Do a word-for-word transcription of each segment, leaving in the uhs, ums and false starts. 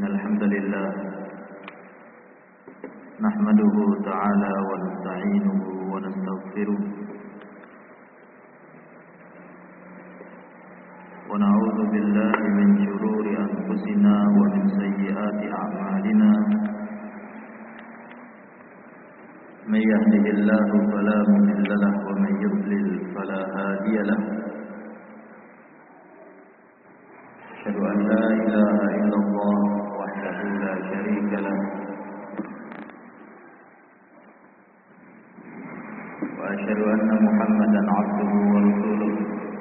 إن الحمد لله نحمده تعالى ونستعينه ونستغفره ونعوذ بالله من شرور أنفسنا ومن سيئات أعمالنا من يهده الله فلا مضل له ومن يضلل فلا هادي له أشهد أن لا إله إلا الله وحده لا شريك له وأشهد أن محمدا عبده ورسوله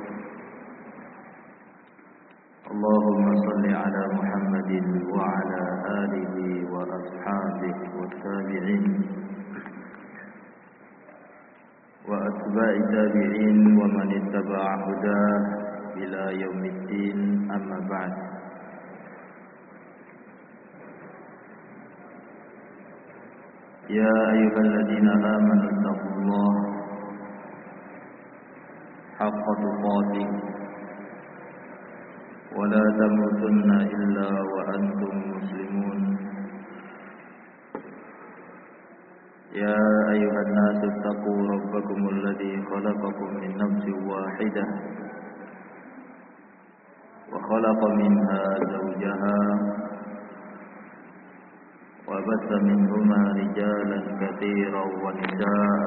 اللهم صل على محمد وعلى آله وأصحابه والتابعين وأتباع التابعين ومن اتبع هداه إلى يوم الدين أما بعد يا أيها الذين آمنوا اتقوا الله حق تقاته ولا تموتن إلا وأنتم مسلمون يا أيها الناس اتقوا ربكم الذي خلقكم من نفس واحدة وخلق منها زوجها وبث منهما رجالا كثيرا ونساء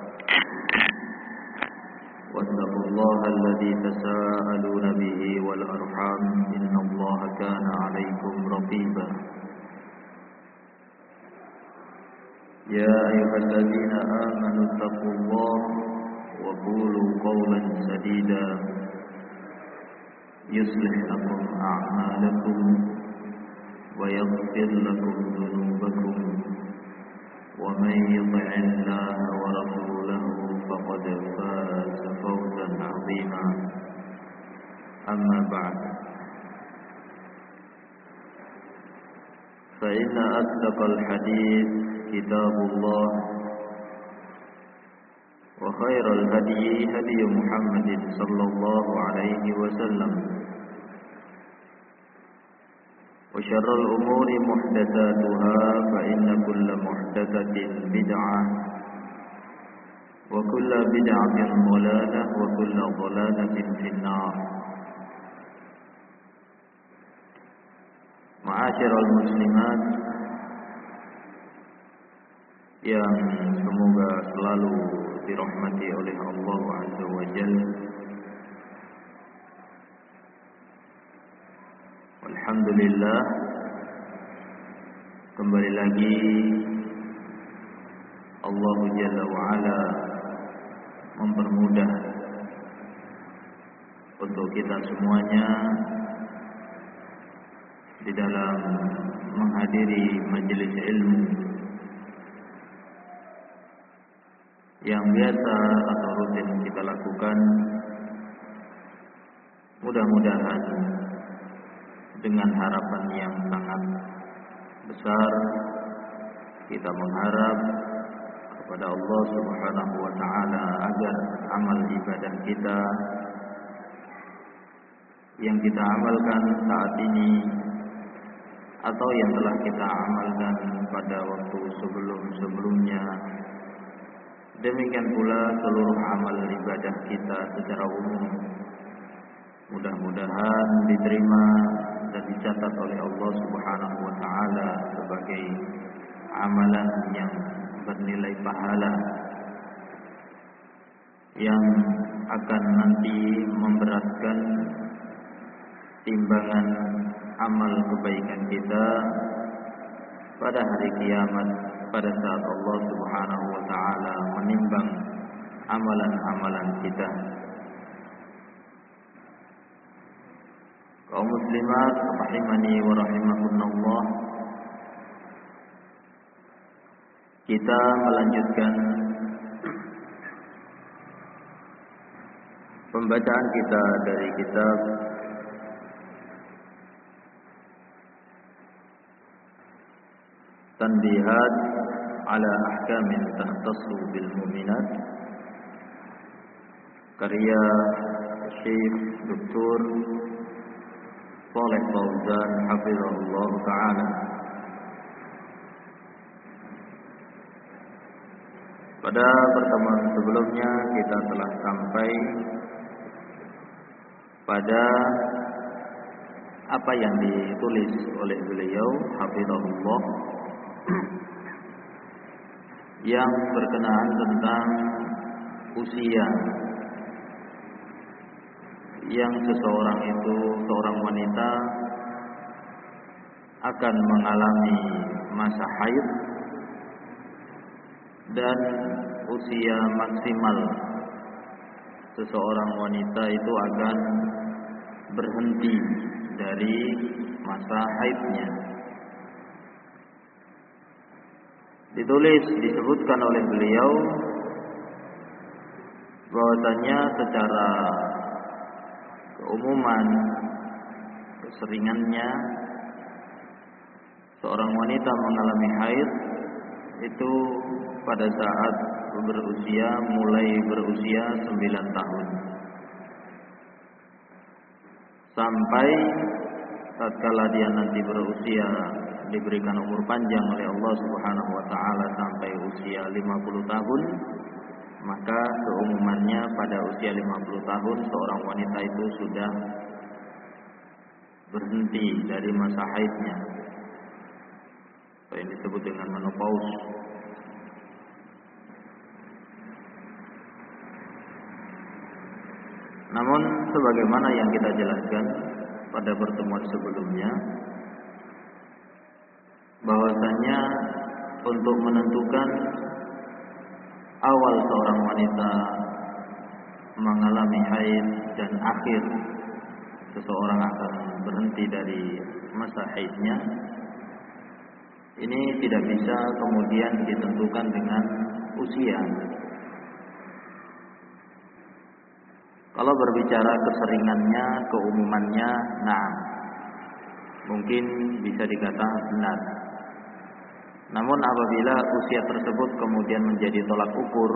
واتقوا الله الذي تساءلون به والأرحام إن الله كان عليكم رقيبا يا أيها الذين آمنوا اتقوا الله وقولوا قولا سديدا يصلح لكم أعمالكم ويغفر لكم ذنوبكم ومن يطع الله ورسوله فقد فاز فوزا عظيما أما بعد فإن أصدق الحديث كتاب الله وخير الهدي هدي محمد صلى الله عليه وسلم وشر الأمور محدثاتها فإن كل محدثة بدعة وكل بدعة ضلالة وكل ضلالة في النار. Ma'asyiral muslimat yang semoga selalu dirahmati oleh Allah Azza wa Jalla. Alhamdulillah, kembali lagi Allah Jalla wa Ala mempermudah untuk kita semuanya di dalam menghadiri majelis ilmu yang biasa atau rutin kita lakukan. Mudah-mudahan dengan harapan yang sangat besar kita mengharap kepada Allah Subhanahu wa taala agar amal ibadah kita yang kita amalkan saat ini atau yang telah kita amalkan pada waktu sebelum-sebelumnya, demikian pula seluruh amal ibadah kita secara umum, mudah-mudahan diterima dan dicatat oleh Allah Subhanahu wa taala sebagai amalan yang bernilai pahala yang akan nanti memberatkan timbangan amal kebaikan kita pada hari kiamat, pada saat Allah Subhanahu wa taala menimbang amalan-amalan kita. Kaum muslimat rahimani wa rahimakumullah, kita melanjutkan pembacaan kita dari kitab Tanbihat ala Ahkamin Tahtassu bil Mu'minat karya Syekh Doktor Shalih Fauzan hafizahullah ta'ala. Pada pertemuan sebelumnya kita telah sampai pada apa yang ditulis oleh beliau hafizahullah yang berkenaan tentang usia yang seseorang itu, seorang wanita akan mengalami masa haid dan usia maksimal seseorang wanita itu akan berhenti dari masa haidnya. Ditulis, disebutkan oleh beliau bahwasanya secara keumuman, keseringannya seorang wanita mengalami haid itu pada saat berusia mulai berusia sembilan tahun sampai tatkala dia nanti berusia diberikan umur panjang oleh Allah Subhanahu wa taala sampai usia lima puluh tahun, maka keumumannya pada usia lima puluh tahun seorang wanita itu sudah berhenti dari masa haidnya. Yang disebut dengan menopause. Namun sebagaimana yang kita jelaskan pada pertemuan sebelumnya, bahwasanya untuk menentukan awal seorang wanita mengalami haid dan akhir seseorang akan berhenti dari masa haidnya, ini tidak bisa kemudian ditentukan dengan usia. Kalau berbicara keseringannya, keumumannya, nah mungkin bisa dikatakan benar. Namun apabila usia tersebut kemudian menjadi tolak ukur,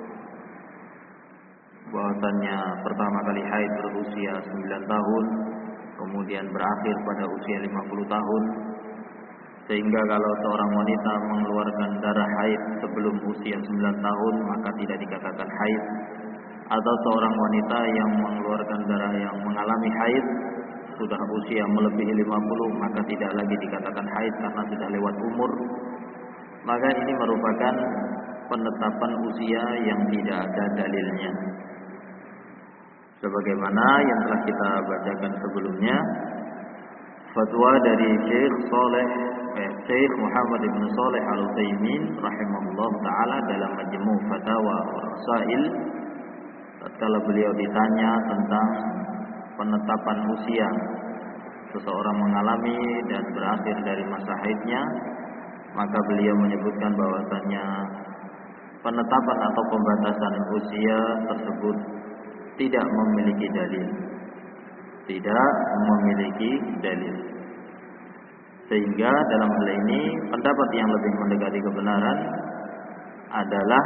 bahwasannya pertama kali haid berusia sembilan tahun, kemudian berakhir pada usia lima puluh tahun, sehingga kalau seorang wanita mengeluarkan darah haid sebelum usia sembilan tahun maka tidak dikatakan haid, atau seorang wanita yang mengeluarkan darah yang mengalami haid sudah usia melebihi lima puluh maka tidak lagi dikatakan haid karena sudah lewat umur, maka ini merupakan penetapan usia yang tidak ada dalilnya. Sebagaimana yang telah kita bacakan sebelumnya, fatwa dari Syekh Saleh eh, Syekh Muhammad bin Shalih Al-Utsaimin rahimahullah taala dalam Majmu' Fatawa Rasail, tatkala beliau ditanya tentang penetapan usia seseorang mengalami dan berakhir dari masa haidnya, maka beliau menyebutkan bahwasannya penetapan atau pembatasan usia tersebut tidak memiliki dalil. Tidak memiliki dalil. Sehingga dalam hal ini pendapat yang lebih mendekati kebenaran adalah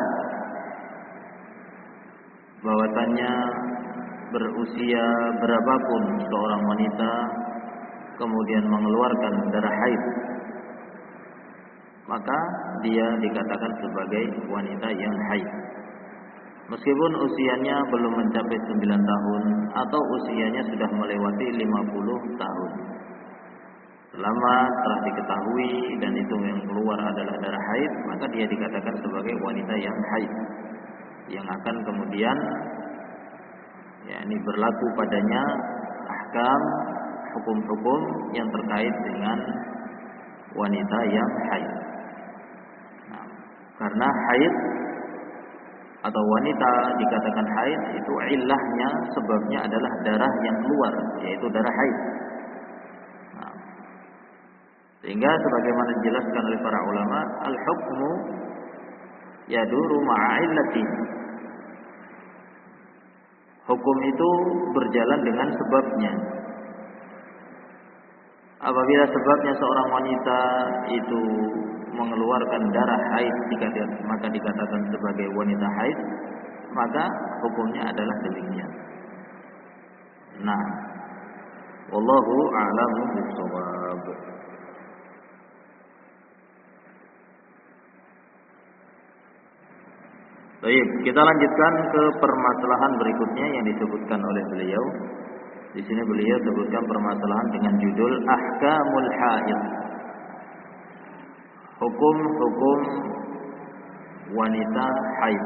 bahwasannya berusia berapapun seorang wanita kemudian mengeluarkan darah haid, maka dia dikatakan sebagai wanita yang haid, meskipun usianya belum mencapai sembilan tahun atau usianya sudah melewati lima puluh tahun. Selama telah diketahui dan itu yang keluar adalah darah haid, maka dia dikatakan sebagai wanita yang haid, yang akan kemudian ya ini berlaku padanya ahkam hukum-hukum yang terkait dengan wanita yang haid. Nah, karena haid atau wanita dikatakan haid itu illahnya, sebabnya adalah darah yang keluar, yaitu darah haid. Nah, sehingga sebagaimana dijelaskan oleh para ulama, al-hukmu yaduru ma'a illati. Hukum itu berjalan dengan sebabnya. Apabila sebabnya seorang wanita itu mengeluarkan darah haid, maka dikatakan sebagai wanita haid, maka hukumnya adalah demikian. Nah, Wallahu a'lamu bissawab. Baik, kita lanjutkan ke permasalahan berikutnya yang disebutkan oleh beliau. Di sini beliau sebutkan permasalahan dengan judul Ahkamul Haid. Hukum-hukum wanita haid.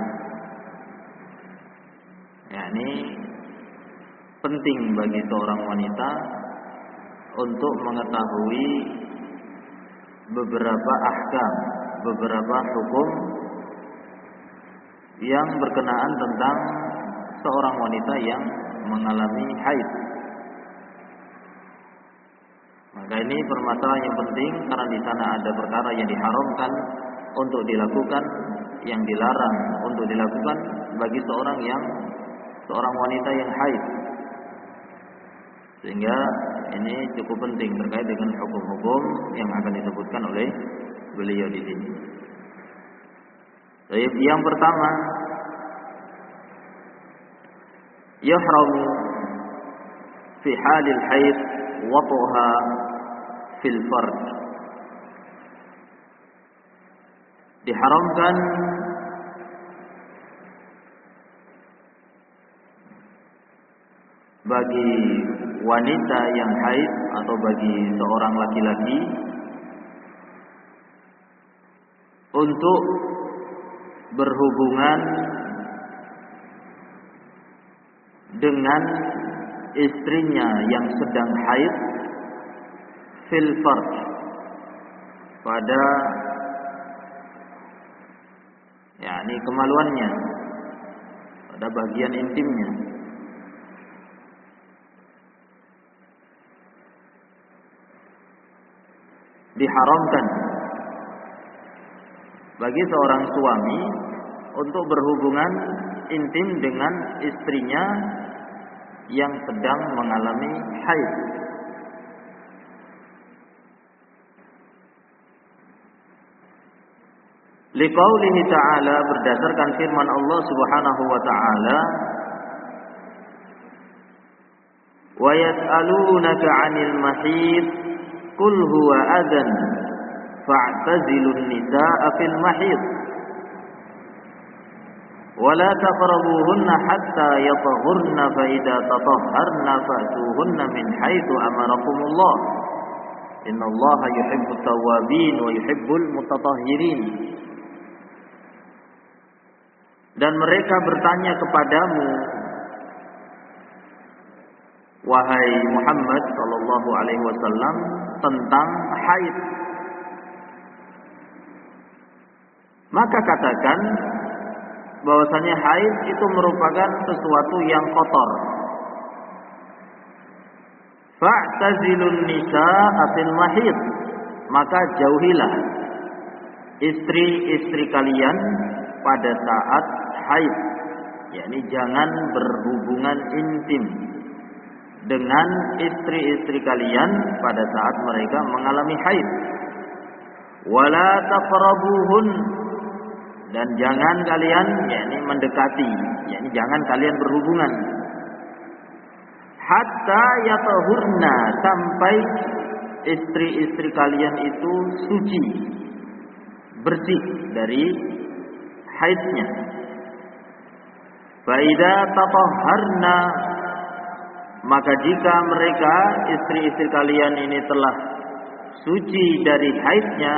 Yakni penting bagi seorang wanita untuk mengetahui beberapa ahkam, beberapa hukum yang berkenaan tentang seorang wanita yang mengalami haid. Maka ini permasalahan yang penting karena di sana ada perkara yang diharamkan untuk dilakukan, yang dilarang untuk dilakukan bagi seorang yang seorang wanita yang haid. Sehingga ini cukup penting terkait dengan hukum-hukum yang akan disebutkan oleh beliau di sini. Baik, yang pertama, yahramu fi halil haid wat'uha fil farj. Diharamkan bagi wanita yang haid atau bagi seorang laki-laki untuk berhubungan dengan istrinya yang sedang haid fil farj, pada yakni kemaluannya, pada bagian intimnya. Diharamkan bagi seorang suami untuk berhubungan intim dengan istrinya yang sedang mengalami haid. Liqaulihi ta'ala, berdasarkan firman Allah Subhanahu wa ta'ala, wa yas'alunaka 'anil mahid qul huwa adzan fa'tazilun nisaa'a fil mahid wa la taqrabuhunna hatta yatahurna fa idza tatahharna fa'tuhunna min haitsu amarakumullah innallaha yuhibbut tawwabin wa yuhibbul mutatahhirin. Dan mereka bertanya kepadamu, wahai Muhammad sallallahu alaihi wasallam, tentang haid. Maka katakan bahwasanya haid itu merupakan sesuatu yang kotor. Fa'tazilun nisaa fil mahid, maka jauhilah istri-istri kalian pada saat haid, yakni jangan berhubungan intim dengan istri-istri kalian pada saat mereka mengalami haid. Wala taqrabuhun, dan jangan kalian yakni mendekati, yakni jangan kalian berhubungan. Hatta yatahurna, sampai istri-istri kalian itu suci, bersih dari haidnya. Fa idza tatahharna, maka jika mereka istri-istri kalian ini telah suci dari haidnya,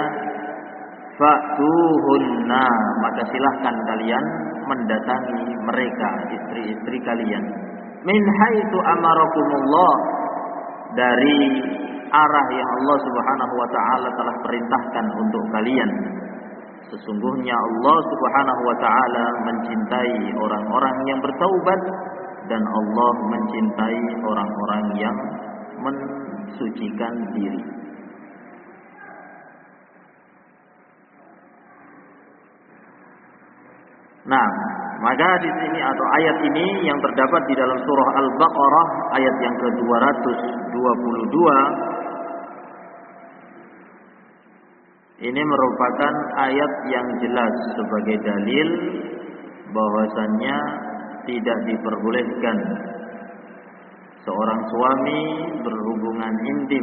fa'tuhunna, maka silahkan kalian mendatangi mereka, istri-istri kalian, min haitsu amarakumullah, dari arah yang Allah Subhanahu wa taala telah perintahkan untuk kalian. Sesungguhnya Allah Subhanahu wa taala mencintai orang-orang yang bertaubat, dan Allah mencintai orang-orang yang mensucikan diri. Nah, maka di sini atau ayat ini yang terdapat di dalam surah Al-Baqarah ayat yang ke dua ratus dua puluh dua, ini merupakan ayat yang jelas sebagai dalil bahwasannya tidak diperbolehkan seorang suami berhubungan intim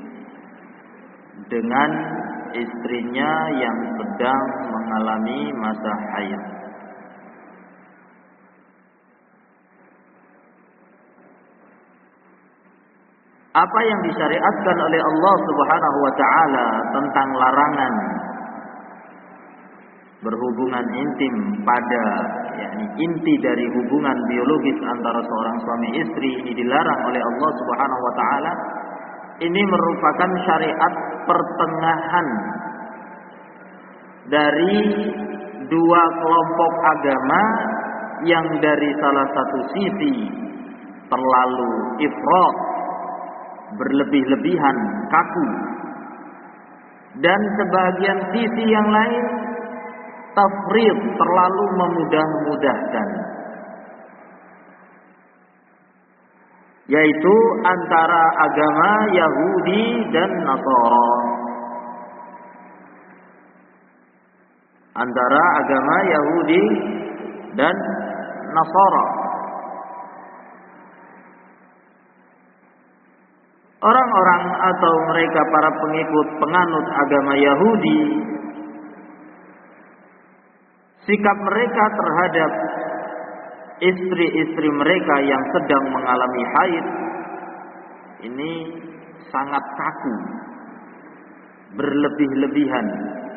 dengan istrinya yang sedang mengalami masa haid. Apa yang disyariatkan oleh Allah Subhanahu wa taala tentang larangan berhubungan intim pada yakni inti dari hubungan biologis antara seorang suami istri ini dilarang oleh Allah Subhanahu wa taala. Ini merupakan syariat pertengahan dari dua kelompok agama yang dari salah satu sisi terlalu ifrat, berlebih-lebihan, kaku, dan sebagian sisi yang lain tafrid, terlalu memudah-mudahkan, yaitu antara agama Yahudi dan Nasara. Antara agama Yahudi dan Nasara. Orang-orang atau mereka para pengikut penganut agama Yahudi, sikap mereka terhadap istri-istri mereka yang sedang mengalami haid ini sangat kaku, berlebih-lebihan,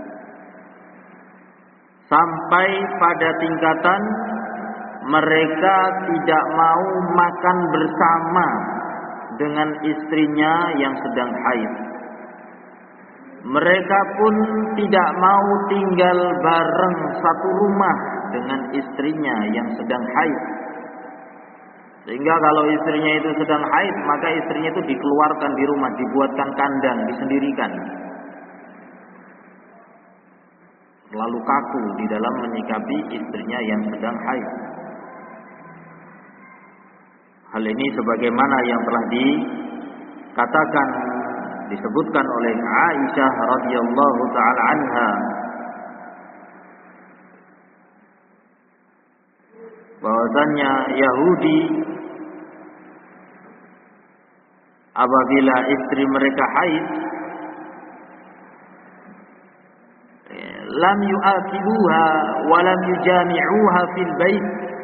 sampai pada tingkatan mereka tidak mau makan bersama dengan istrinya yang sedang haid. Mereka pun tidak mau tinggal bareng satu rumah dengan istrinya yang sedang haid. Sehingga kalau istrinya itu sedang haid, maka istrinya itu dikeluarkan di rumah, dibuatkan kandang, disendirikan. Lalu kaku di dalam menyikapi istrinya yang sedang haid. Hal ini sebagaimana yang telah dikatakan, disebutkan oleh Aisyah radhiyallahu taala anha, bahwasanya Yahudi apabila istri mereka haid, lam yu'akibuha wa lam yujami'uha fil bait.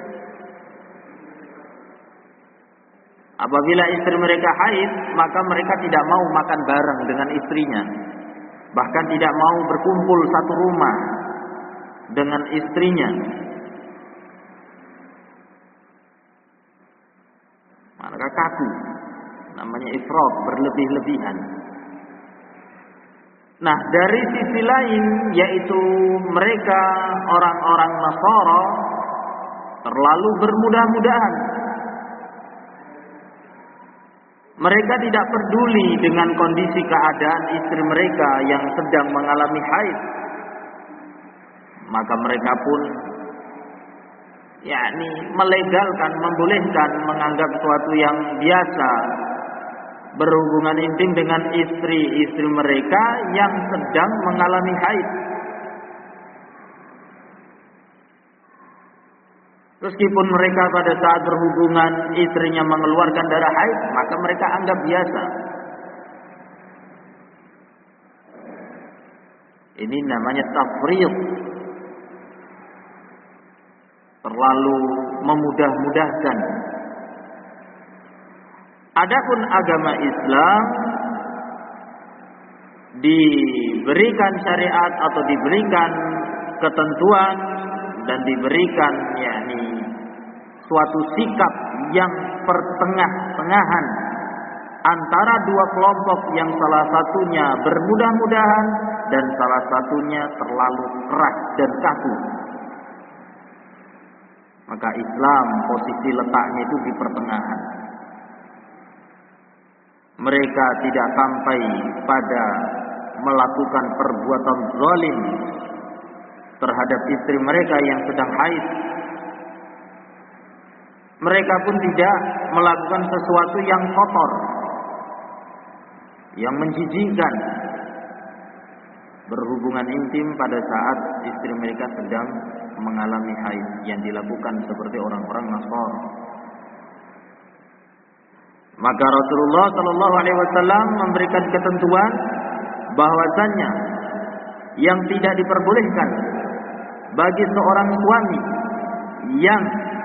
Apabila istri mereka haid, maka mereka tidak mau makan bareng dengan istrinya, bahkan tidak mau berkumpul satu rumah dengan istrinya. Maka kaku, namanya ifrat, berlebih-lebihan. Nah, dari sisi lain, yaitu mereka orang-orang Nasara terlalu bermudah-mudahan. Mereka tidak peduli dengan kondisi keadaan istri mereka yang sedang mengalami haid. Maka mereka pun yakni melegalkan, membolehkan, menganggap suatu yang biasa berhubungan intim dengan istri-istri mereka yang sedang mengalami haid. Meskipun mereka pada saat berhubungan istrinya mengeluarkan darah haid, maka mereka anggap biasa. Ini namanya tafriq, terlalu memudah-mudahkan. Adapun agama Islam diberikan syariat atau diberikan ketentuan dan diberikan yakni suatu sikap yang pertengah-tengahan antara dua kelompok yang salah satunya bermudah-mudahan dan salah satunya terlalu keras dan kaku. Maka Islam posisi letaknya itu di pertengahan. Mereka tidak sampai pada melakukan perbuatan zalim terhadap istri mereka yang sedang haid. Mereka pun tidak melakukan sesuatu yang kotor, yang menjijikkan, berhubungan intim pada saat istri mereka sedang mengalami haid, yang dilakukan seperti orang-orang Nasara. Maka Rasulullah Shallallahu Alaihi Wasallam memberikan ketentuan bahwasannya yang tidak diperbolehkan bagi seorang suami yang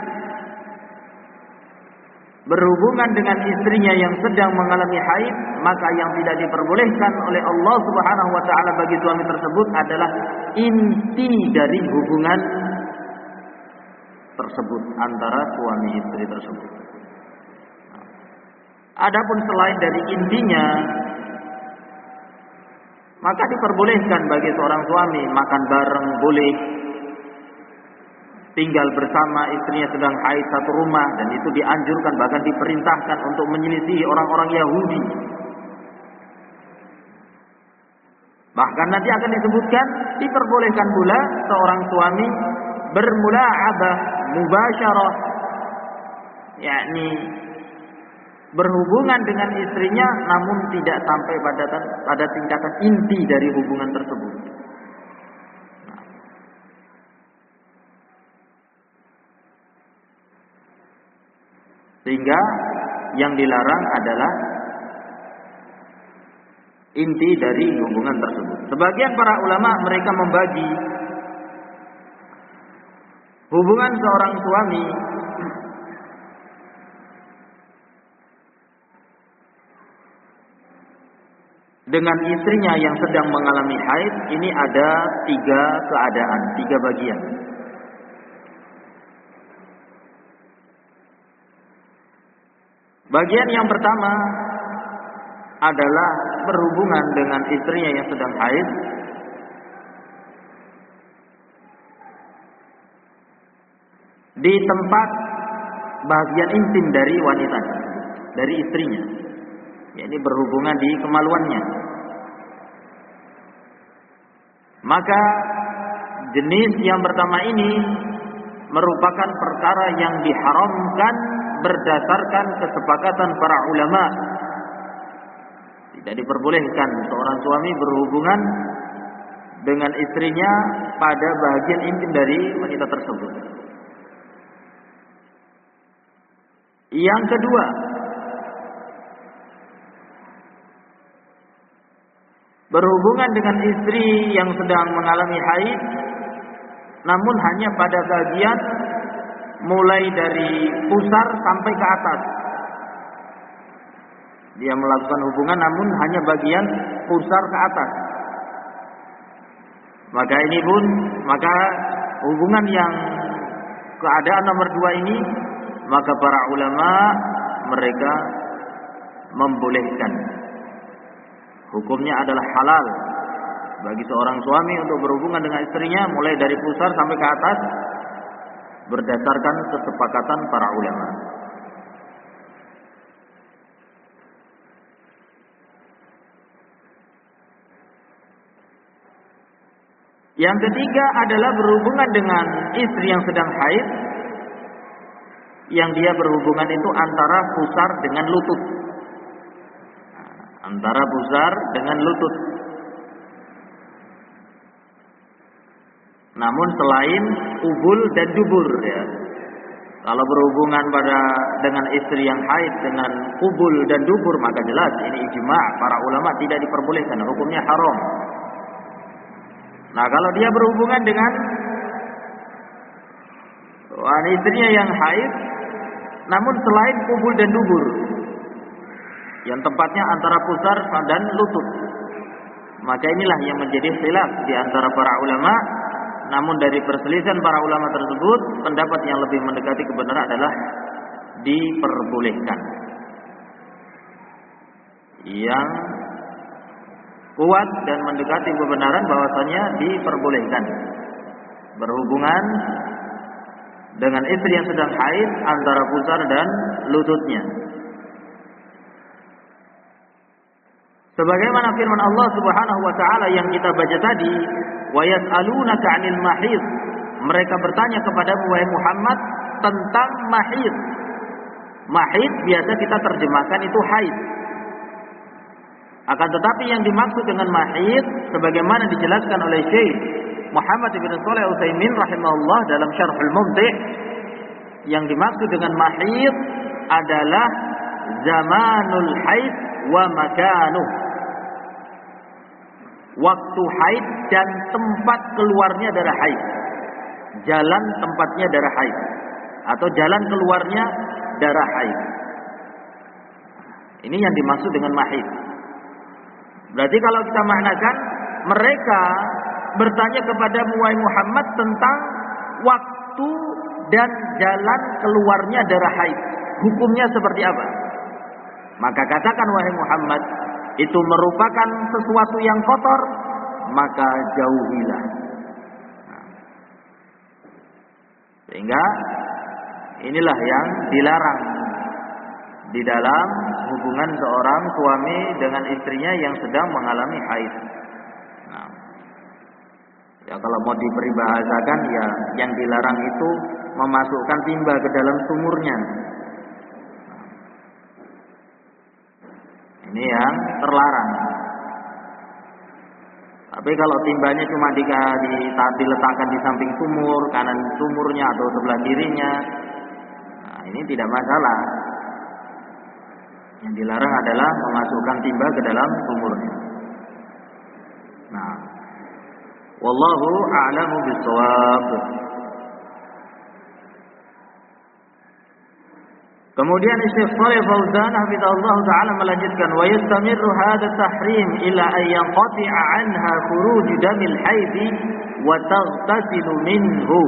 berhubungan dengan istrinya yang sedang mengalami haid, maka yang tidak diperbolehkan oleh Allah Subhanahu wa taala bagi suami tersebut adalah inti dari hubungan tersebut antara suami istri tersebut. Adapun selain dari intinya, maka diperbolehkan bagi seorang suami makan bareng boleh, tinggal bersama istrinya sedang haid satu rumah, dan itu dianjurkan bahkan diperintahkan untuk menyelisihi orang-orang Yahudi. Bahkan nanti akan disebutkan diperbolehkan pula seorang suami bermula'abah mubasyarah, yakni berhubungan dengan istrinya namun tidak sampai pada pada tingkatan inti dari hubungan tersebut. Sehingga yang dilarang adalah inti dari hubungan tersebut. Sebagian para ulama mereka membagi hubungan seorang suami dengan istrinya yang sedang mengalami haid ini ada tiga keadaan, tiga bagian. Bagian yang pertama adalah berhubungan dengan istrinya yang sedang haid di tempat bagian intim dari wanita, dari istrinya, yakni berhubungan di kemaluannya. Maka jenis yang pertama ini merupakan perkara yang diharamkan berdasarkan kesepakatan para ulama. Tidak diperbolehkan seorang suami berhubungan dengan istrinya pada bagian intim dari wanita tersebut. Yang kedua, berhubungan dengan istri yang sedang mengalami haid, namun hanya pada bagian mulai dari pusar sampai ke atas. Dia melakukan hubungan namun hanya bagian pusar ke atas. Maka ini pun, maka hubungan yang keadaan nomor dua ini, maka para ulama mereka membolehkan. Hukumnya adalah halal bagi seorang suami untuk berhubungan dengan istrinya mulai dari pusar sampai ke atas berdasarkan kesepakatan para ulama. Yang ketiga adalah berhubungan dengan istri yang sedang haid, yang dia berhubungan itu antara pusar dengan lutut. Antara pusar dengan lutut. Namun selain kubul dan dubur, ya. Kalau berhubungan pada dengan istri yang haid dengan kubul dan dubur, maka jelas ini ijma' para ulama tidak diperbolehkan, hukumnya haram. Nah, kalau dia berhubungan dengan wanita istrinya yang haid, namun selain kubul dan dubur, yang tempatnya antara pusar dan lutut, maka inilah yang menjadi khilaf di antara para ulama. Namun dari perselisihan para ulama tersebut, pendapat yang lebih mendekati kebenaran adalah diperbolehkan. Yang kuat dan mendekati kebenaran bahwasanya diperbolehkan berhubungan dengan istri yang sedang haid antara pusar dan lututnya. Sebagaimana firman Allah Subhanahu wa taala yang kita baca tadi, wa yas'alunaka 'anil mahid. Mereka bertanya kepadamu wahai Muhammad tentang mahid. Mahid biasa kita terjemahkan itu haid. Akan tetapi yang dimaksud dengan mahid sebagaimana dijelaskan oleh Syekh Muhammad bin Shalih Al-Utsaimin rahimahullah dalam Syarhul Mumti', yang dimaksud dengan mahid adalah zamanul haid wa makanuh. Waktu haid dan tempat keluarnya darah haid. Jalan tempatnya darah haid atau jalan keluarnya darah haid. Ini yang dimaksud dengan mahid. Berarti kalau kita maknakan, mereka bertanya kepada Muhammad tentang waktu dan jalan keluarnya darah haid. Hukumnya seperti apa? Maka katakan wahai Muhammad, itu merupakan sesuatu yang kotor, maka jauhilah. Nah, sehingga inilah yang dilarang di dalam hubungan seorang suami dengan istrinya yang sedang mengalami haid. Nah, ya kalau mau diperibahasakan, ya yang dilarang itu memasukkan timba ke dalam sumurnya. Ini yang terlarang. Tapi kalau timbanya cuma di, di, diletakkan di samping sumur, kanan sumurnya atau sebelah kirinya, nah ini tidak masalah. Yang dilarang adalah memasukkan timba ke dalam sumurnya. Nah, wallahu a'lamu bissawab. Kemudian Syekh Shalih Fauzan hafizahullah taala melanjutkan, wa yastamirru hadha tahrim ila an yanqati'a anha khuruj damil haid wa taghtasilu minhu.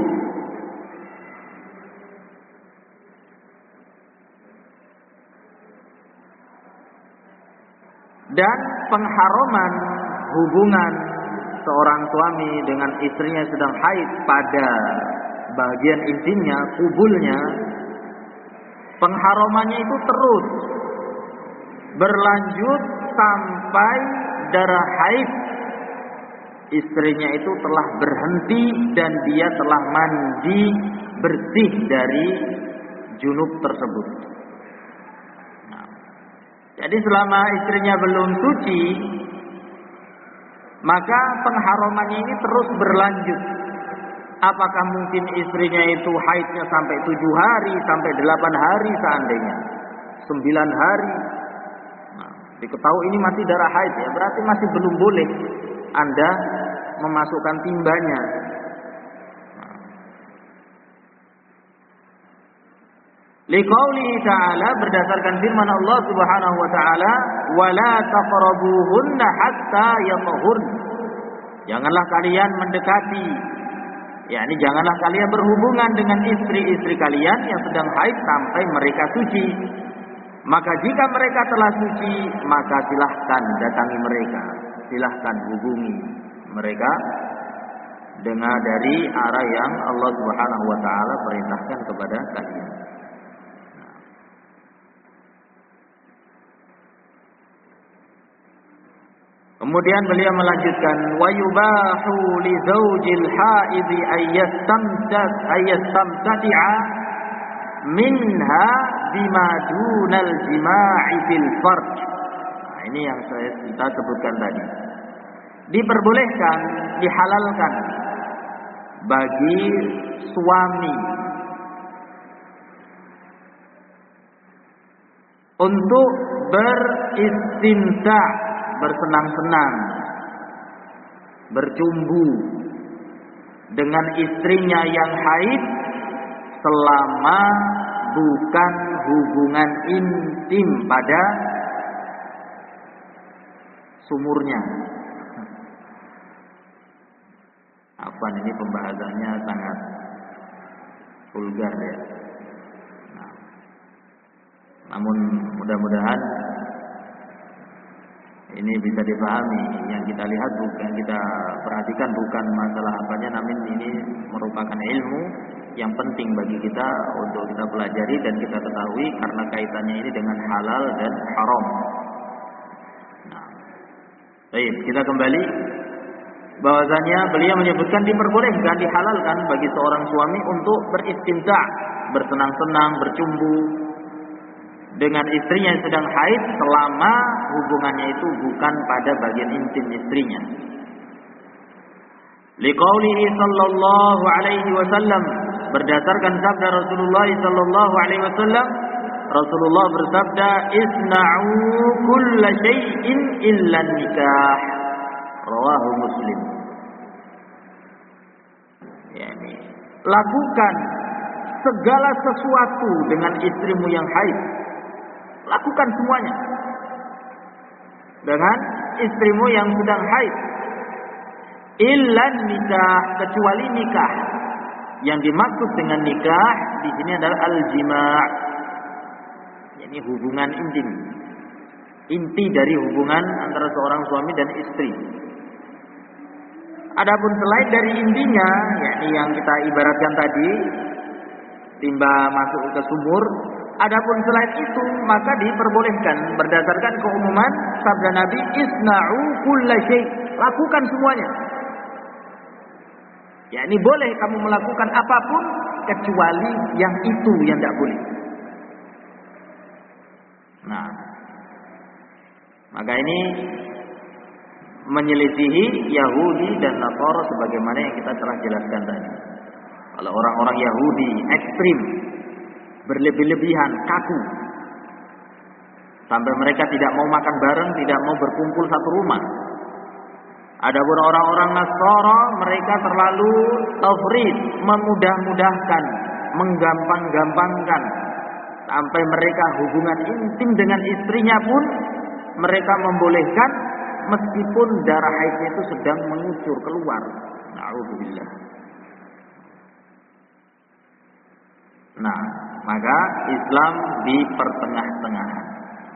Dan pengharaman hubungan seorang suami dengan istrinya sedang haid pada bagian intimnya, kubulnya, pengharamannya itu terus berlanjut sampai darah haid istrinya itu telah berhenti dan dia telah mandi bersih dari junub tersebut. Nah, jadi selama istrinya belum suci, maka pengharamannya ini terus berlanjut. Apakah mungkin istrinya itu haidnya sampai tujuh hari, sampai delapan hari seandainya, sembilan hari. Nah, diketahui ini masih darah haid, ya berarti masih belum boleh Anda memasukkan timbanya. Nah. Liqaulihi ta'ala, berdasarkan firman Allah Subhanahu wa taala, "Wala taqrabuhunna hatta yatahhurn." Janganlah kalian mendekati, yakni janganlah kalian berhubungan dengan istri-istri kalian yang sedang haid sampai mereka suci. Maka jika mereka telah suci, maka silahkan datangi mereka, silahkan hubungi mereka dengan dari arah yang Allah Subhanahu wa taala perintahkan kepada kalian. Kemudian beliau melanjutkan, wa yubahu li zaujil haidhi ayyastamtat ayyastamtati'a minha bima dunal jima'i fil farj. Nah, ini yang saya kita sebutkan tadi. Diperbolehkan, dihalalkan bagi suami untuk beristimta', bersenang-senang, bercumbu dengan istrinya yang haid selama bukan hubungan intim pada sumurnya. Apa ini pembahasannya sangat vulgar ya. Nah, namun mudah-mudahan ini bisa dipahami. Yang kita lihat bukan, kita perhatikan bukan masalah apanya, namun ini merupakan ilmu yang penting bagi kita untuk kita pelajari dan kita ketahui karena kaitannya ini dengan halal dan haram. Nah, baik, kita kembali bahwasanya beliau menyebutkan diperbolehkan, dihalalkan bagi seorang suami untuk beristimta', bersenang-senang, bercumbu dengan istrinya yang sedang haid selama hubungannya itu bukan pada bagian intim istrinya. Liqaulihi sallallahu alaihi wasallam, berdasarkan sabda Rasulullah sallallahu alaihi wasallam, Rasulullah bersabda, "Isna'u kulla syai'in illa nikah." Rawahu Muslim. Yani, lakukan segala sesuatu dengan istrimu yang haid. Lakukan semuanya dengan istrimu yang sedang haid. Illa nikah, kecuali nikah. Yang dimaksud dengan nikah di sini adalah al-jima', yakni hubungan intim. Inti dari hubungan antara seorang suami dan istri. Adapun selain dari intinya, yakni yang kita ibaratkan tadi, timba masuk ke sumur. Adapun selain itu, maka diperbolehkan berdasarkan keumuman sabda Nabi, "Isna'u kulla syai'." Lakukan semuanya. Yakni boleh kamu melakukan apapun kecuali yang itu yang tidak boleh. Nah, maka ini menyelisihi Yahudi dan Nasara sebagaimana yang kita telah jelaskan tadi. Kalau orang-orang Yahudi ekstrim, berlebih-lebihan, kaku, sampai mereka tidak mau makan bareng, tidak mau berkumpul satu rumah. Adapun orang-orang Nasara, mereka terlalu tafrid, memudah-mudahkan, menggampang-gampangkan, sampai mereka hubungan intim dengan istrinya pun mereka membolehkan meskipun darah haidnya itu sedang mengucur keluar. Na'udzubillah. Nah, maka Islam di pertengah-tengahan.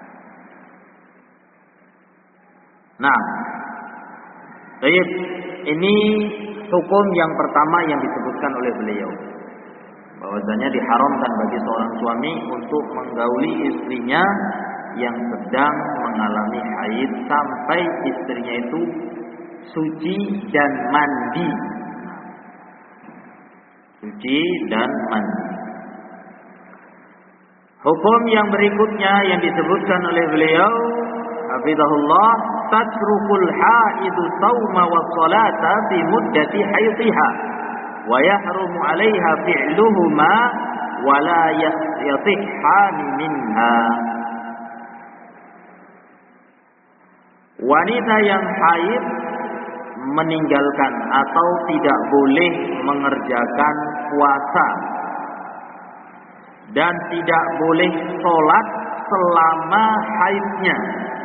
Nah, baik, ini hukum yang pertama yang disebutkan oleh beliau, bahwasanya diharamkan bagi seorang suami untuk menggauli istrinya yang sedang mengalami haid sampai istrinya itu suci dan mandi. Suci dan mandi. Hukum yang berikutnya yang disebutkan oleh beliau, hafizahullah, tatrukul haidu sauma wa salata fi muddati haidhiha wa yahrumu 'alaiha fi'luhuma wa la yasihhan minha. Wanita yang haid meninggalkan atau tidak boleh mengerjakan puasa dan tidak boleh sholat selama haidnya.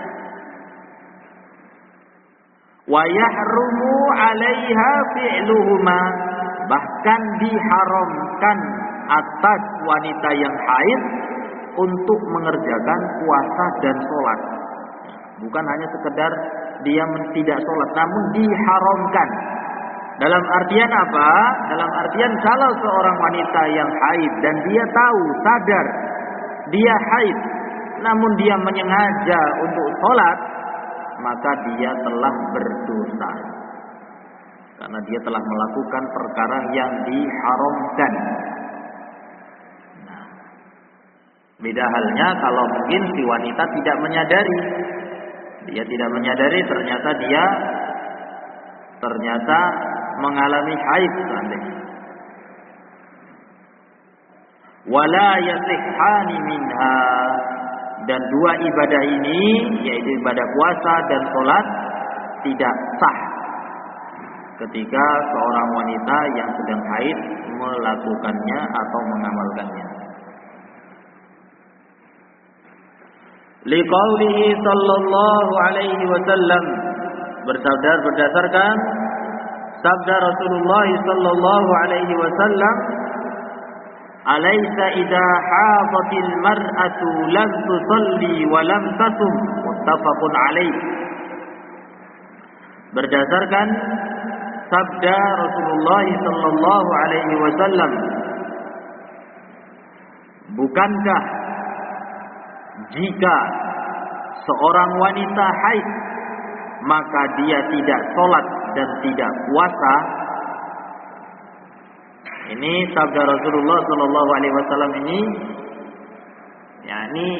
Wa yahrumu 'alaiha fi'luhuma, bahkan diharamkan atas wanita yang haid untuk mengerjakan puasa dan sholat. Bukan hanya sekedar dia tidak sholat, namun diharamkan. Dalam artian apa? Dalam artian kalau seorang wanita yang haid dan dia tahu, sadar dia haid, namun dia menyengaja untuk sholat, maka dia telah berdosa. Karena dia telah melakukan perkara yang diharamkan. Nah, beda halnya kalau mungkin si wanita tidak menyadari. Dia tidak menyadari ternyata dia ternyata mengalami haid seandainya. Wala yasihhani minha, dan dua ibadah ini yaitu ibadah puasa dan sholat tidak sah ketika seorang wanita yang sedang haid melakukannya atau mengamalkannya. Liqaulihi sallallahu alaihi wasallam, bersabda berdasarkan sabda Rasulullah sallallahu alaihi wasallam, "Alaysa idza hafatil mar'atu lam tusalli wa lam tasum." Muttafaqun alaih. Berdasarkan sabda Rasulullah sallallahu alaihi wasallam, bukankah jika seorang wanita haid maka dia tidak sholat dan tidak puasa? Ini sabda Rasulullah Sallallahu Alaihi Wasallam ini, yakni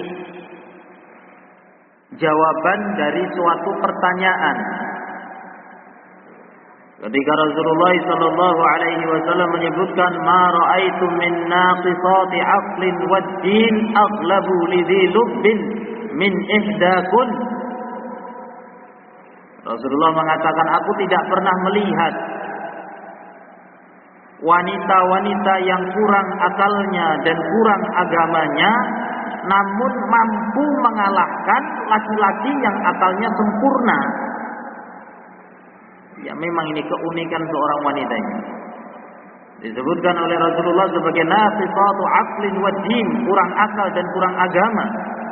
jawaban dari suatu pertanyaan. Ketika Rasulullah sallallahu alaihi wasallam menyebutkan ma ra'aitu min naqisati aqlin wad din aghlabu lidhi lubbin min ihdakun. Rasulullah mengatakan, aku tidak pernah melihat wanita-wanita yang kurang akalnya dan kurang agamanya namun mampu mengalahkan laki-laki yang akalnya sempurna. Ya, memang ini keunikan seorang wanita ini. Disebutkan oleh Rasulullah sebagai naqisatu aqlin wa din, kurang akal dan kurang agama,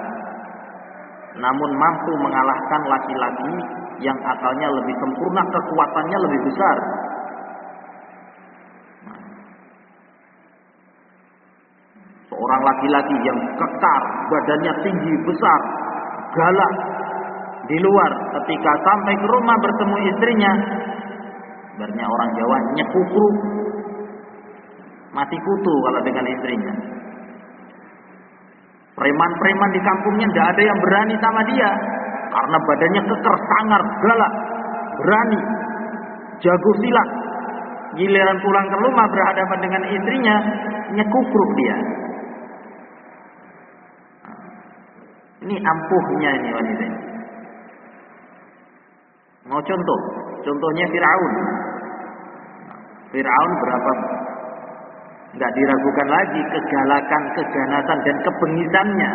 namun mampu mengalahkan laki-laki yang akalnya lebih sempurna, kekuatannya lebih besar. Seorang laki-laki yang kekar, badannya tinggi, besar, galak di luar, ketika sampai ke rumah bertemu istrinya, sebenarnya orang Jawa nyekukruk, mati kutu kalau dengan istrinya. Preman-preman di kampungnya tidak ada yang berani sama dia, karena badannya keker, sangar, galak, berani, jago silat. Giliran pulang ke rumah berhadapan dengan istrinya, nyekukruk dia. Ini ampuhnya ini wanita ini. Mau contoh? Contohnya Fir'aun. Fir'aun berapa? Enggak diragukan lagi kegalakan, keganasan dan kebengisannya.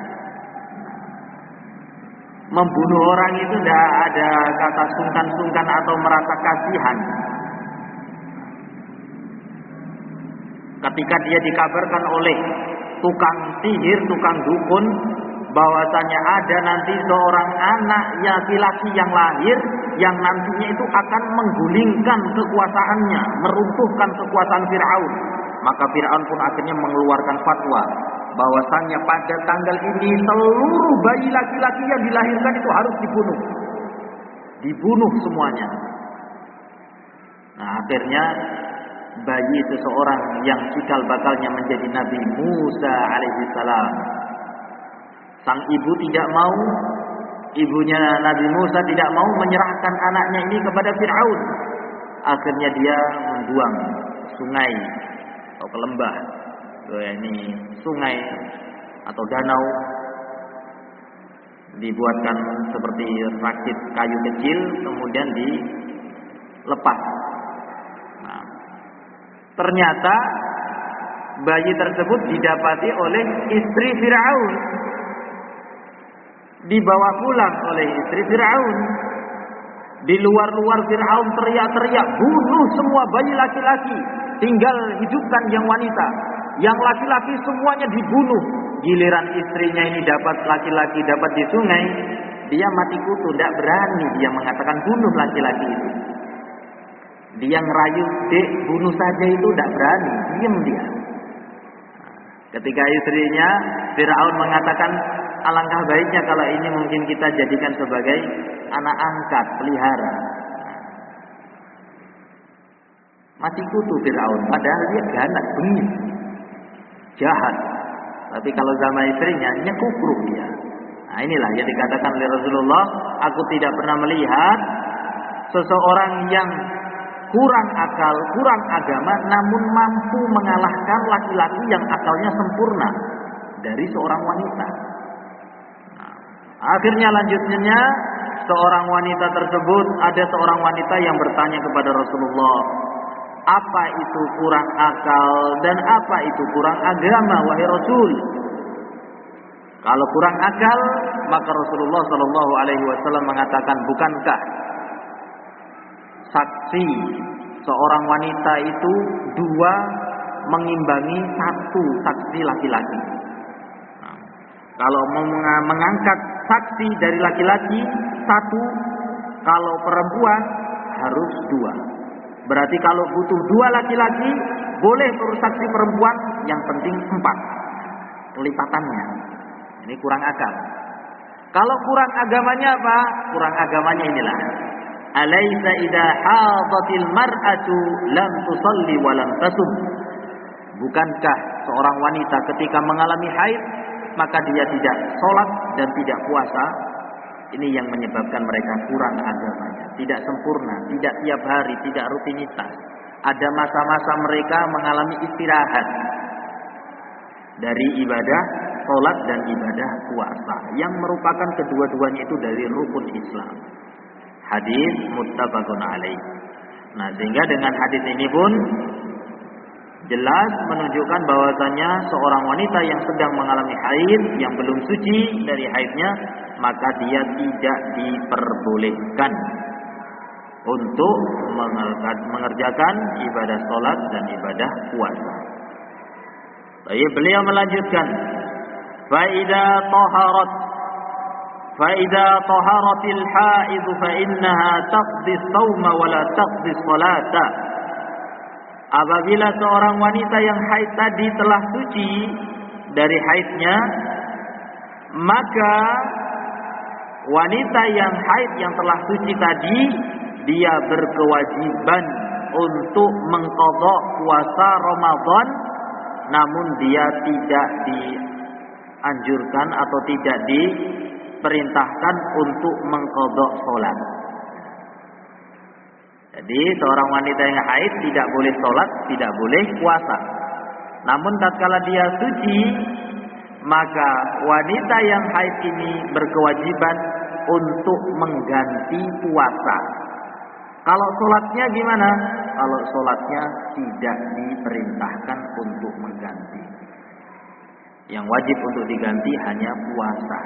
Membunuh orang itu tidak ada kata sungkan-sungkan atau merasa kasihan. Ketika dia dikabarkan oleh tukang sihir, tukang dukun, bahwasanya ada nanti seorang anak laki-laki yang lahir yang nantinya itu akan menggulingkan kekuasaannya, meruntuhkan kekuasaan Fir'aun. Maka Fir'aun pun akhirnya mengeluarkan fatwa bahwasanya pada tanggal ini seluruh bayi laki-laki yang dilahirkan itu harus dibunuh. Dibunuh semuanya. Nah, akhirnya bayi seseorang yang cikal bakalnya menjadi Nabi Musa alaihissalam, sang ibu tidak mau, ibunya Nabi Musa tidak mau menyerahkan anaknya ini kepada Fir'aun. Akhirnya dia membuang sungai atau ke lembah, ini sungai atau danau, dibuatkan seperti rakit kayu kecil, kemudian dilepas. Nah, ternyata bayi tersebut didapati oleh istri Fir'aun, dibawa pulang oleh istri Fir'aun. Di luar-luar Fir'aun teriak-teriak, bunuh semua bayi laki-laki, tinggal hidupkan yang wanita. Yang laki-laki semuanya dibunuh. Giliran istrinya ini dapat laki-laki, dapat di sungai, dia mati kutu, tidak berani dia mengatakan bunuh laki-laki itu. Dia ngerayu, dek bunuh saja itu tidak berani, diam dia. Ketika istrinya Fir'aun mengatakan, alangkah baiknya kalau ini mungkin kita jadikan sebagai anak angkat, pelihara. Mati kutu Fir'aun, padahal dia ganas, bengis, jahat. Tapi kalau sama istrinya, nyekukruk dia. Nah, inilah yang dikatakan oleh Rasulullah, aku tidak pernah melihat seseorang yang kurang akal, kurang agama, namun mampu mengalahkan laki-laki yang akalnya sempurna dari seorang wanita. Nah, akhirnya lanjutnya, seorang wanita tersebut, ada seorang wanita yang bertanya kepada Rasulullah, apa itu kurang akal dan apa itu kurang agama, wahai Rasul? Kalau kurang akal, maka Rasulullah Shallallahu Alaihi Wasallam mengatakan, bukankah saksi seorang wanita itu dua mengimbangi satu saksi laki-laki? Nah, kalau mau mengangkat saksi dari laki-laki satu, kalau perempuan harus dua. Berarti kalau butuh dua laki-laki, boleh bersaksi perempuan, yang penting empat lipatannya. Ini kurang akal. Kalau kurang agamanya apa? Kurang agamanya inilah, alaisa idza hadatil mar'atu lam tusalli wa lam tasum. Bukankah seorang wanita ketika mengalami haid, maka dia tidak sholat dan tidak puasa? Ini yang menyebabkan mereka kurang agamanya. tidak sempurna, tidak tiap hari, tidak rutinitas. Ada masa-masa mereka mengalami istirahat dari ibadah salat dan ibadah puasa yang merupakan kedua-duanya itu dari rukun Islam. Hadis muttafaqun alaih. Nah, sehingga dengan hadis ini pun jelas menunjukkan bahwasanya seorang wanita yang sedang mengalami haid, yang belum suci dari haidnya, maka dia tidak diperbolehkan untuk mengerjakan ibadah salat dan ibadah puasa. Baik, beliau melanjutkan, fa idza taharat fa idza taharatil haid fa innaha taqdi shauma wa la taqdi sholata. Apabila seorang wanita yang haid tadi telah suci dari haidnya, maka wanita yang haid yang telah suci tadi, dia berkewajiban untuk mengqadha puasa Ramadan, namun dia tidak dianjurkan atau tidak diperintahkan untuk mengqadha salat. Jadi seorang wanita yang haid tidak boleh sholat, tidak boleh puasa. Namun tatkala dia suci, maka wanita yang haid ini berkewajiban untuk mengganti puasa. Kalau sholatnya gimana? Kalau sholatnya tidak diperintahkan untuk mengganti. Yang wajib untuk diganti hanya puasa,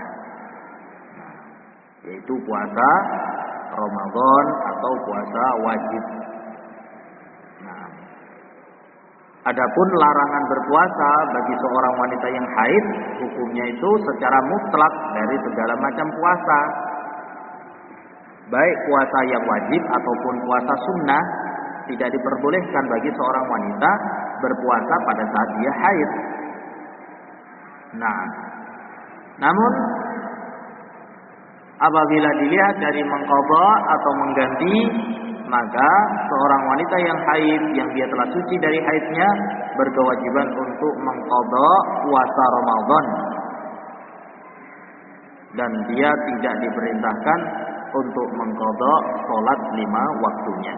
yaitu puasa Ramadan atau puasa wajib. Nah, adapun larangan berpuasa bagi seorang wanita yang haid, hukumnya itu secara mutlak dari segala macam puasa, baik puasa yang wajib ataupun puasa sunnah, tidak diperbolehkan bagi seorang wanita berpuasa pada saat dia haid. Nah, namun apabila dilihat dari mengqadha atau mengganti, maka seorang wanita yang haid, yang dia telah suci dari haidnya, berkewajiban untuk mengqadha puasa Ramadan, dan dia tidak diperintahkan untuk mengqadha salat lima waktunya.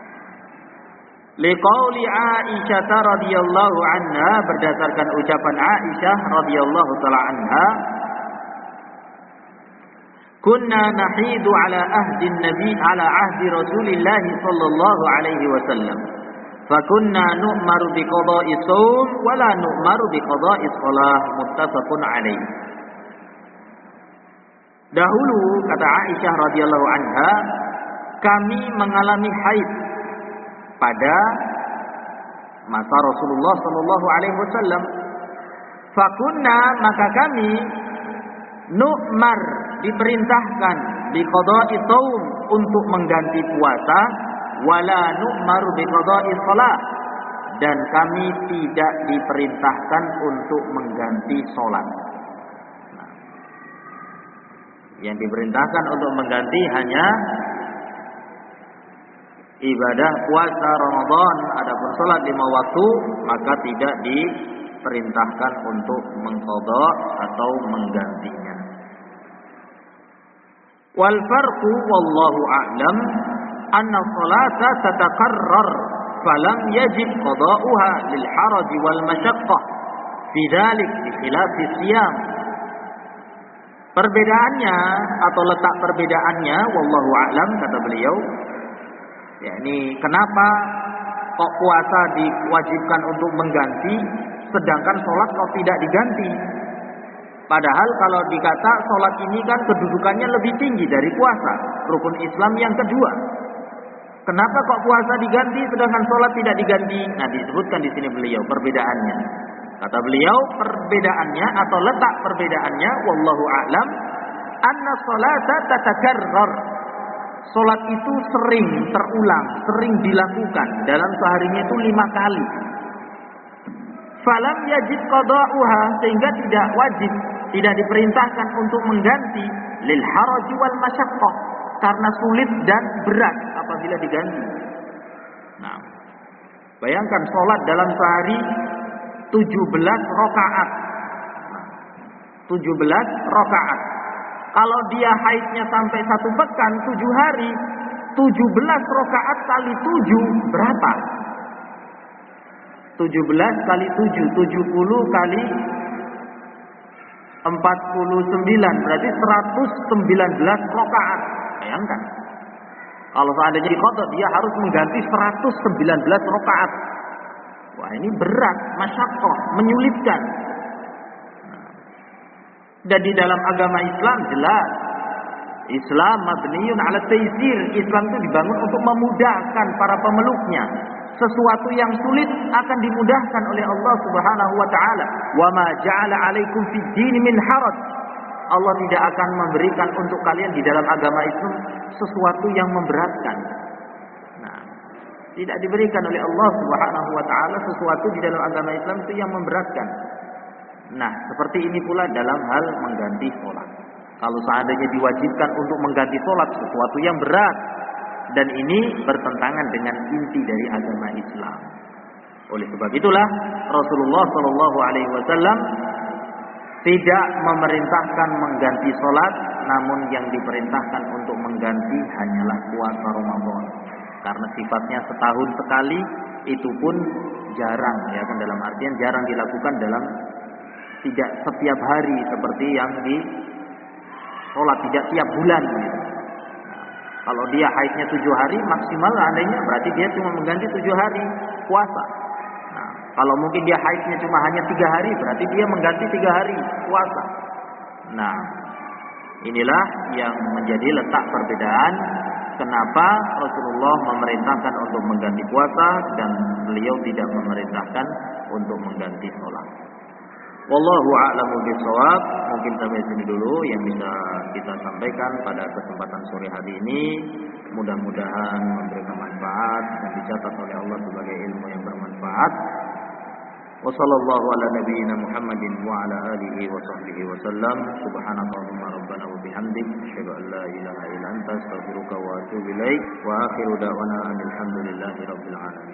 Liqauli Aisyah radhiyallahu anha, berdasarkan ucapan Aisyah radhiyallahu taala anha, kunna nahidu ala ahdi nabi ala ahdi Rasulillah sallallahu alaihi wasallam, fakunna nu'maru bi qada'i shaum wa la nu'maru bi qada'i shalah, muttafaqun alaih. Dahulu, kata Aisyah radhiyallahu anha, kami mengalami haid pada masa Rasulullah sallallahu alaihi wasallam. Fakunna, maka kami nu'mar, diperintahkan bi qada'i shaum, untuk mengganti puasa, wala nu'maru bi qada'i shalah, dan kami tidak diperintahkan untuk mengganti salat. Nah, yang diperintahkan untuk mengganti hanya ibadah puasa Ramadan. Adapun salat lima waktu, maka tidak diperintahkan untuk mengqadha atau menggantinya. Wal farqu wallahu a'lam anna salata tataqarrar falam yajib qada'uha lil haraj wal masyaqqah fi dzalik bi khilafi siyam. Perbedaannya atau letak perbedaannya wallahu a'lam, kata beliau, yakni kenapa kok puasa diwajibkan untuk mengganti sedangkan salat kok tidak diganti. Padahal kalau dikata sholat ini kan kedudukannya lebih tinggi dari puasa, rukun Islam yang kedua. Kenapa kok puasa diganti sedangkan sholat tidak diganti? Nah, disebutkan di sini beliau perbedaannya. Kata beliau, perbedaannya atau letak perbedaannya, wallahu a'lam, anna sholata tatakarrar. Sholat itu sering terulang, sering dilakukan dalam seharinya itu lima kali. Falam yajib qada'uha, sehingga tidak wajib, tidak diperintahkan untuk mengganti, lil haraj wal masyaqqah, karena sulit dan berat apabila diganti. Nah, bayangkan sholat dalam sehari tujuh belas rakaat. Nah, tujuh belas rakaat. Kalau dia haidnya sampai satu pekan, tujuh hari, tujuh belas rakaat kali tujuh berapa? tujuh belas kali tujuh, tujuh puluh kali empat puluh sembilan, berarti seratus sembilan belas rakaat. Bayangkan. Kalau seandainya diqadha, dia harus mengganti seratus sembilan belas rakaat. Wah, ini berat, masyaqqah, menyulitkan. Dan di dalam agama Islam jelas, Islam mabniun ala taysir. Islam itu dibangun untuk memudahkan para pemeluknya. Sesuatu yang sulit akan dimudahkan oleh Allah Subhanahu wa taala. Wa ma ja'ala 'alaikum fid din min haraj. Allah tidak akan memberikan untuk kalian di dalam agama Islam sesuatu yang memberatkan. Nah, tidak diberikan oleh Allah Subhanahu wa taala sesuatu di dalam agama Islam itu yang memberatkan. Nah, seperti ini pula dalam hal mengganti sholat. Kalau seandainya diwajibkan untuk mengganti sholat sesuatu yang berat, dan ini bertentangan dengan inti dari agama Islam. Oleh sebab itulah Rasulullah Shallallahu Alaihi Wasallam tidak memerintahkan mengganti sholat, namun yang diperintahkan untuk mengganti hanyalah puasa Ramadan. Karena sifatnya setahun sekali, itu pun jarang, ya kan, dalam artian jarang dilakukan dalam tidak setiap hari seperti yang di sholat, tidak tiap bulan. Gitu. Kalau dia haidnya tujuh hari maksimal adanya, berarti dia cuma mengganti tujuh hari puasa. Nah, kalau mungkin dia haidnya cuma hanya tiga hari, berarti dia mengganti tiga hari puasa. Nah, inilah yang menjadi letak perbedaan kenapa Rasulullah memerintahkan untuk mengganti puasa dan beliau tidak memerintahkan untuk mengganti sholat. Wallahu a'lamu bishawab. Mungkin sampai sini dulu yang bisa kita sampaikan pada kesempatan sore hari ini. Mudah-mudahan memberikan manfaat dan dicatat oleh Allah sebagai ilmu yang bermanfaat. Wa sallallahu ala nabiyyina Muhammadin wa ala alihi wa sahbihi wa sallam. Subhanallahumma rabbana wa bihamdik, asyhadu an la ilaha illa anta, astaghfiruka wa atubu ilaik. Wa akhiru da'wana alhamdulillahi rabbil alamin.